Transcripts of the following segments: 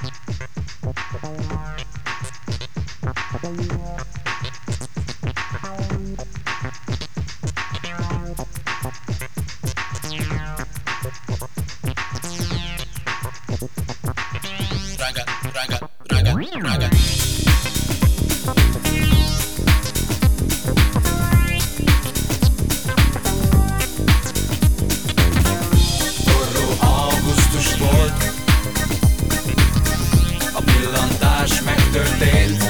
Megtörtént.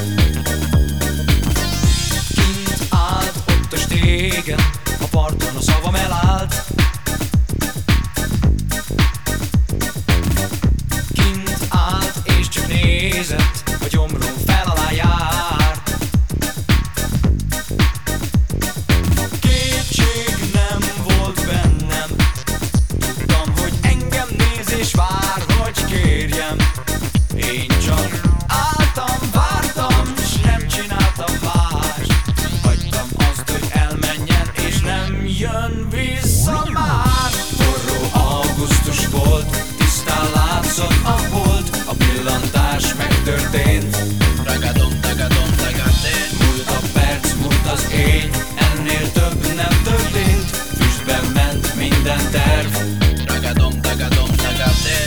Kint állt ott a stégen, a parton a szavam elállt. Kint állt és csak nézett, a gyomrom fel alá járt. Kétség nem volt bennem, tudtam, hogy engem néz és vár, hogy kérjem. Én csak vártam, s nem csináltam más. Hagytam azt, hogy elmenjen, és nem jön vissza már. Forró augusztus volt, tisztán látszott a hold, a pillantás megtörtént. Ragadom, tagadom, tagadén. Múlt a perc, múlt az éj, ennél több nem történt. Füstben ment minden terv. Ragadom, tagadom, tagadén.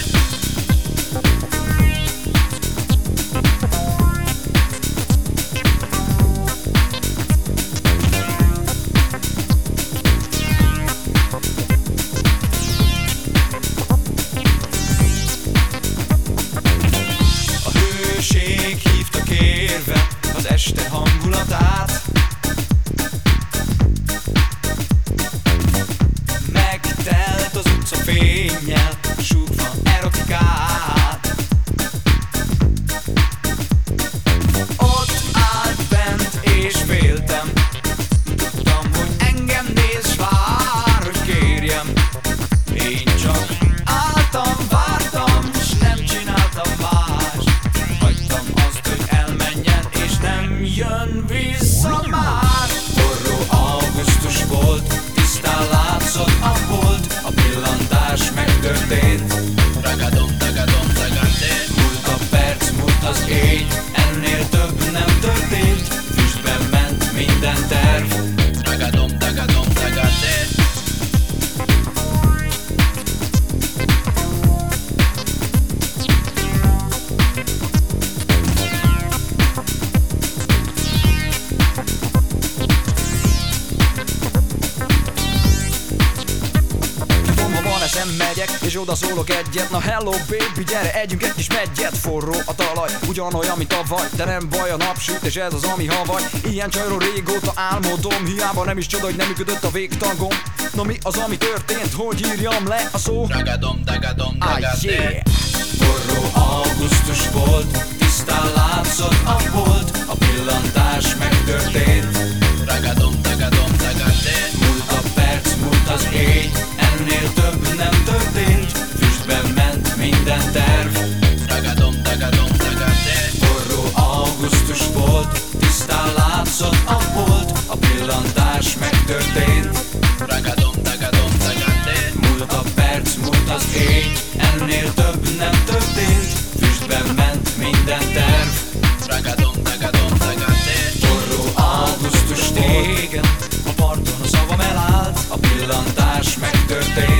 Hívta kérve az este hangulatát. Megtelt az utca fénnyel, súgva erotikát. Ott állt bent és féltem, tudtam, hogy engem néz s vár, hogy kérjem. Én csak álltam, vártam, s nem csináltam más. Hagytam azt, hogy elmenjen, és nem jön vissza már. Forró augusztus volt, tisztán látszott a hold, a pillantás megtörtént. Ragadom, tagadom, tagadén. Múlt a perc, múlt az éj, ennél több nem történt. Füstben ment minden terv. Ragadom, tagadom, tagadén. Sem megyek, és oda szólok egyet. Na hello baby, gyere, együnk egy kis meggyet. Forró a talaj, ugyanolyan, mint tavaly, de nem baj, a napsütés, ez az, ami havaj. Ilyen csajról régóta álmodom, hiába nem is csoda, hogy nem működött a végtagom. Na mi az, ami történt, hogy írjam le a szó? Ragadom, tagadom, tagadén. Forró augusztus volt, tisztán látszott a hold, a pillantás megtörtént. Ragadom, tagadom, tagadén. Múlt a perc, múlt az éj, ennél több nem történt. Füstben ment minden terv. Ragadom, tagadom, tagadén. Forró augusztus volt, tisztán látszott a hold, a pillantás megtörtént. Ragadom, tagadom, tagadén. Múlt a perc, múlt az éj, ennél több nem történt. Füstben ment minden terv. Ragadom, tagadom, tagadén. Forró augusztus tégen, a parton a szavam elállt, a pillantás megtörtént.